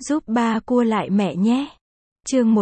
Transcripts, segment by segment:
Giúp ba cua lại mẹ nhé. Chương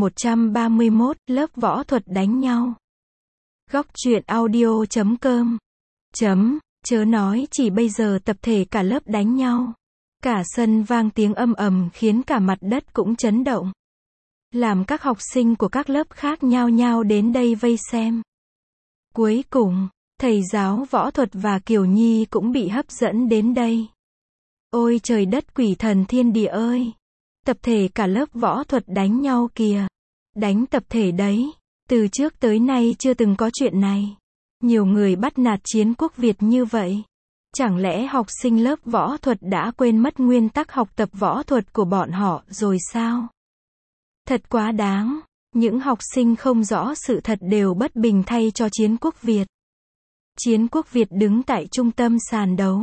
1131, lớp võ thuật đánh nhau. Góc truyện audio.com. Chớ nói chỉ bây giờ tập thể cả lớp đánh nhau. Cả sân vang tiếng ầm ầm khiến cả mặt đất cũng chấn động. Làm các học sinh của các lớp khác nhao nhao đến đây vây xem. Cuối cùng, thầy giáo võ thuật và Kiều Nhi cũng bị hấp dẫn đến đây. Ôi trời đất quỷ thần thiên địa ơi! Tập thể cả lớp võ thuật đánh nhau kìa. Đánh tập thể đấy. Từ trước tới nay chưa từng có chuyện này. Nhiều người bắt nạt chiến quốc Việt như vậy. Chẳng lẽ học sinh lớp võ thuật đã quên mất nguyên tắc học tập võ thuật của bọn họ rồi sao? Thật quá đáng. Những học sinh không rõ sự thật đều bất bình thay cho chiến quốc Việt. Chiến quốc Việt đứng tại trung tâm sàn đấu.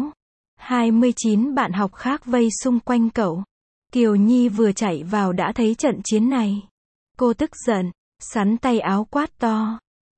29 bạn học khác vây xung quanh cậu. Kiều Nhi vừa chạy vào đã thấy trận chiến này. Cô tức giận, sắn tay áo quát to.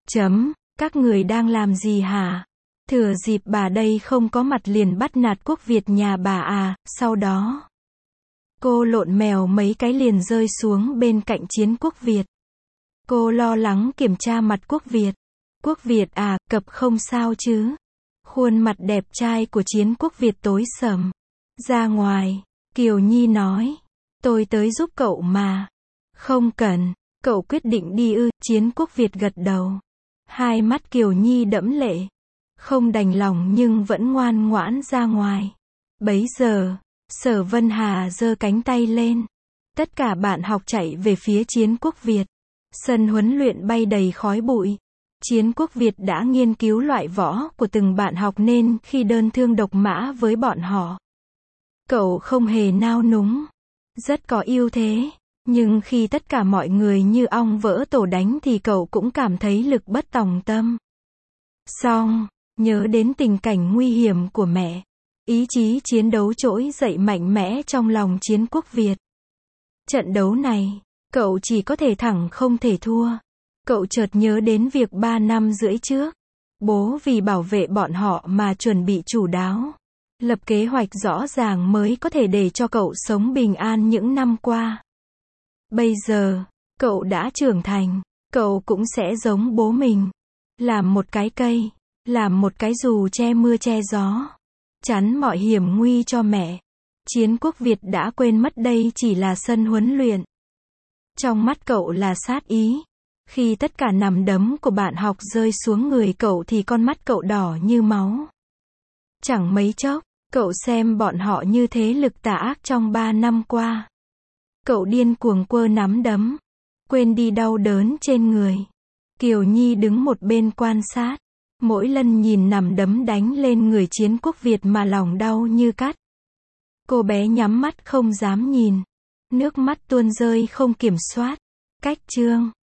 Các người đang làm gì hả? Thừa dịp bà đây không có mặt liền bắt nạt quốc Việt nhà bà à, sau đó. Cô lộn mèo mấy cái liền rơi xuống bên cạnh chiến quốc Việt. Cô lo lắng kiểm tra mặt quốc Việt. Quốc Việt à, cập không sao chứ? Khuôn mặt đẹp trai của chiến quốc Việt tối sầm. Ra ngoài, Kiều Nhi nói. Tôi tới giúp cậu mà. Không cần, cậu quyết định đi ư? Chiến quốc Việt gật đầu. Hai mắt Kiều Nhi đẫm lệ. Không đành lòng nhưng vẫn ngoan ngoãn ra ngoài. Bấy giờ, Sở Vân Hà giơ cánh tay lên. Tất cả bạn học chạy về phía chiến quốc Việt. Sân huấn luyện bay đầy khói bụi. Chiến quốc Việt đã nghiên cứu loại võ của từng bạn học nên khi đơn thương độc mã với bọn họ. Cậu không hề nao núng. Rất có ưu thế. Nhưng khi tất cả mọi người như ong vỡ tổ đánh thì cậu cũng cảm thấy lực bất tòng tâm. Xong, nhớ đến tình cảnh nguy hiểm của mẹ. Ý chí chiến đấu trỗi dậy mạnh mẽ trong lòng chiến quốc Việt. Trận đấu này, cậu chỉ có thể thắng không thể thua. Cậu chợt nhớ đến việc 3 năm rưỡi trước. Bố vì bảo vệ bọn họ mà chuẩn bị chu đáo. Lập kế hoạch rõ ràng mới có thể để cho cậu sống bình an những năm qua. Bây giờ, cậu đã trưởng thành. Cậu cũng sẽ giống bố mình. Làm một cái cây. Làm một cái dù che mưa che gió. Chắn mọi hiểm nguy cho mẹ. Chiến quốc Việt đã quên mất đây chỉ là sân huấn luyện. Trong mắt cậu là sát ý. Khi tất cả nắm đấm của bạn học rơi xuống người cậu thì con mắt cậu đỏ như máu. Chẳng mấy chốc, cậu xem bọn họ như thế lực tà ác trong 3 năm qua. Cậu điên cuồng quơ nắm đấm. Quên đi đau đớn trên người. Kiều Nhi đứng một bên quan sát. Mỗi lần nhìn nắm đấm đánh lên người chiến quốc Việt mà lòng đau như cắt. Cô bé nhắm mắt không dám nhìn. Nước mắt tuôn rơi không kiểm soát. Cách chương